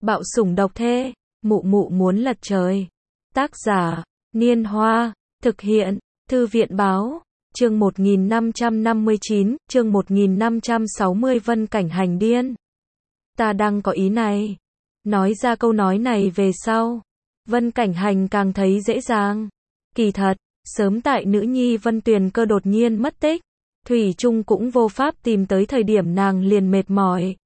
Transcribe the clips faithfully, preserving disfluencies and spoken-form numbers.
Bạo sủng độc thê, mụ mụ muốn lật trời. Tác giả, Niên Hoa, thực hiện, Thư viện Báo, chương một nghìn năm trăm năm mươi chín, chương một nghìn năm trăm sáu mươi Vân Cảnh Hành điên. Ta đang có ý này. Nói ra câu nói này về sau, Vân Cảnh Hành càng thấy dễ dàng. Kỳ thật, sớm tại nữ nhi Vân Tuyền Cơ đột nhiên mất tích, Thủy Trung cũng vô pháp tìm tới thời điểm nàng liền mệt mỏi.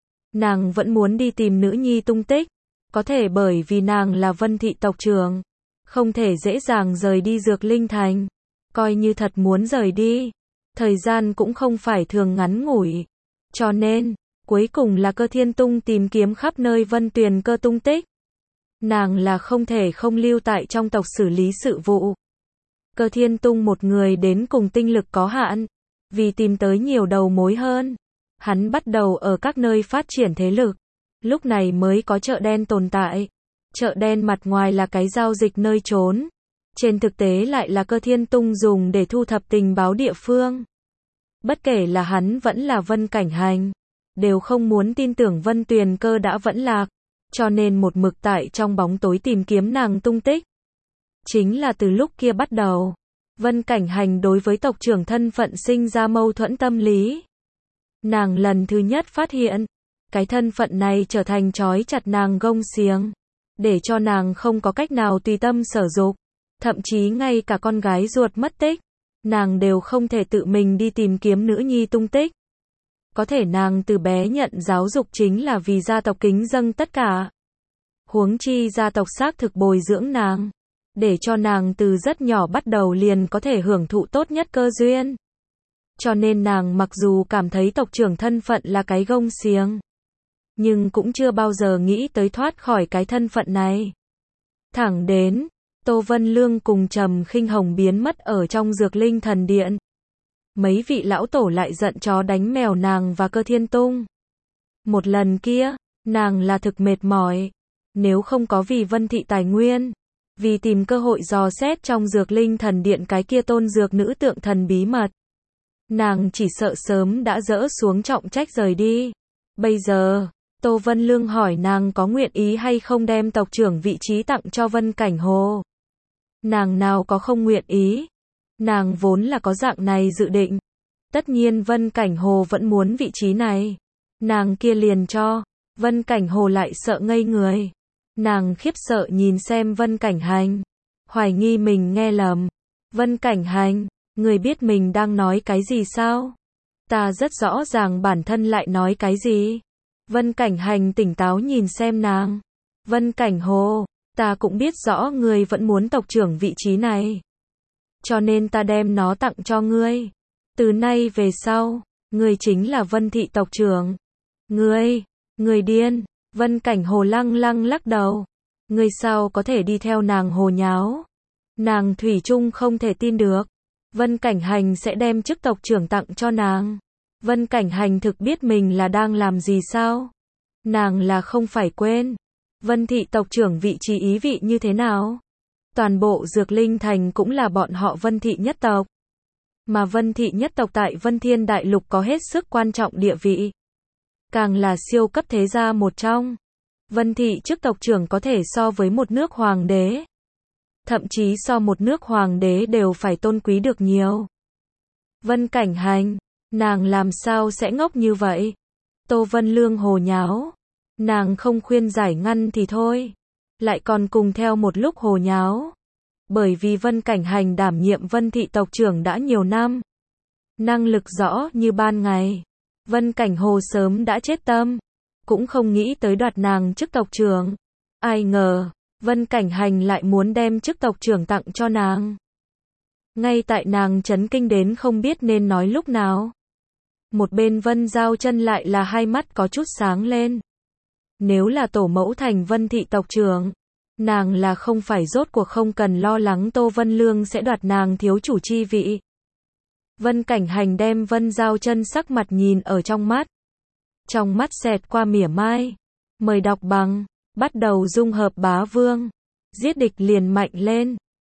Nàng vẫn muốn đi tìm nữ nhi tung tích, có thể bởi vì nàng là Vân thị tộc trưởng, không thể dễ dàng rời đi Dược Linh Thành. Coi như thật muốn rời đi, thời gian cũng không phải thường ngắn ngủi. Cho nên, cuối cùng là Cơ Thiên Tung tìm kiếm khắp nơi Vân Tuyền Cơ tung tích. Nàng là không thể không lưu tại trong tộc xử lý sự vụ. Cơ Thiên Tung một người đến cùng tinh lực có hạn, vì tìm tới nhiều đầu mối hơn, hắn bắt đầu ở các nơi phát triển thế lực. Lúc này mới có chợ đen tồn tại. Chợ đen mặt ngoài là cái giao dịch nơi trốn, trên thực tế lại là Cơ Thiên Tung dùng để thu thập tình báo địa phương. Bất kể là hắn vẫn là Vân Cảnh Hành, đều không muốn tin tưởng Vân Tuyền Cơ đã vẫn lạc, cho nên một mực tại trong bóng tối tìm kiếm nàng tung tích. Chính là từ lúc kia bắt đầu, Vân Cảnh Hành đối với tộc trưởng thân phận sinh ra mâu thuẫn tâm lý. Nàng lần thứ nhất phát hiện, cái thân phận này trở thành trói chặt nàng gông xiềng, để cho nàng không có cách nào tùy tâm sở dục. Thậm chí ngay cả con gái ruột mất tích, nàng đều không thể tự mình đi tìm kiếm nữ nhi tung tích. Có thể nàng từ bé nhận giáo dục chính là vì gia tộc kính dâng tất cả. Huống chi gia tộc xác thực bồi dưỡng nàng, để cho nàng từ rất nhỏ bắt đầu liền có thể hưởng thụ tốt nhất cơ duyên. Cho nên nàng mặc dù cảm thấy tộc trưởng thân phận là cái gông xiềng, nhưng cũng chưa bao giờ nghĩ tới thoát khỏi cái thân phận này. Thẳng đến Tô Vân Lương cùng Trầm Khinh Hồng biến mất ở trong Dược Linh Thần Điện. Mấy vị lão tổ lại giận chó đánh mèo nàng và Cơ Thiên Tung. Một lần kia, nàng là thực mệt mỏi. Nếu không có vì Vân thị tài nguyên, vì tìm cơ hội dò xét trong Dược Linh Thần Điện cái kia tôn dược nữ tượng thần bí mật, nàng chỉ sợ sớm đã dỡ xuống trọng trách rời đi. Bây giờ, Tô Vân Lương hỏi nàng có nguyện ý hay không đem tộc trưởng vị trí tặng cho Vân Cảnh Hồ. Nàng nào có không nguyện ý. Nàng vốn là có dạng này dự định. Tất nhiên Vân Cảnh Hồ vẫn muốn vị trí này, nàng kia liền cho. Vân Cảnh Hồ lại sợ ngây người. Nàng khiếp sợ nhìn xem Vân Cảnh Hành, hoài nghi mình nghe lầm. Vân Cảnh Hành, người biết mình đang nói cái gì sao? Ta rất rõ ràng bản thân lại nói cái gì. Vân Cảnh Hành tỉnh táo nhìn xem nàng. Vân Cảnh Hồ, ta cũng biết rõ ngươi vẫn muốn tộc trưởng vị trí này, cho nên ta đem nó tặng cho ngươi. Từ nay về sau, ngươi chính là Vân thị tộc trưởng. Ngươi, ngươi điên. Vân Cảnh Hồ lăng lăng lắc đầu. Ngươi sao có thể đi theo nàng hồ nháo? Nàng thủy chung không thể tin được Vân Cảnh Hành sẽ đem chức tộc trưởng tặng cho nàng. Vân Cảnh Hành thực biết mình là đang làm gì sao? Nàng là không phải quên Vân thị tộc trưởng vị trí ý vị như thế nào? Toàn bộ Dược Linh Thành cũng là bọn họ Vân thị nhất tộc. Mà Vân thị nhất tộc tại Vân Thiên Đại Lục có hết sức quan trọng địa vị. Càng là siêu cấp thế gia một trong. Vân thị chức tộc trưởng có thể so với một nước hoàng đế. Thậm chí so một nước hoàng đế đều phải tôn quý được nhiều. Vân Cảnh Hành, nàng làm sao sẽ ngốc như vậy? Tô Vân Lương hồ nháo. Nàng không khuyên giải ngăn thì thôi, lại còn cùng theo một lúc hồ nháo. Bởi vì Vân Cảnh Hành đảm nhiệm Vân thị tộc trưởng đã nhiều năm, năng lực rõ như ban ngày. Vân Cảnh Hồ sớm đã chết tâm, cũng không nghĩ tới đoạt nàng chức tộc trưởng. Ai ngờ, Vân Cảnh Hành lại muốn đem chức tộc trưởng tặng cho nàng. Ngay tại nàng chấn kinh đến không biết nên nói lúc nào, một bên Vân Giao Chân lại là hai mắt có chút sáng lên. Nếu là tổ mẫu thành Vân thị tộc trưởng, nàng là không phải rốt cuộc không cần lo lắng Tô Vân Lương sẽ đoạt nàng thiếu chủ chi vị. Vân Cảnh Hành đem Vân Giao Chân sắc mặt nhìn ở trong mắt. Trong mắt xẹt qua mỉa mai. Mời đọc bằng, bắt đầu dung hợp bá vương. Giết địch liền mạnh lên.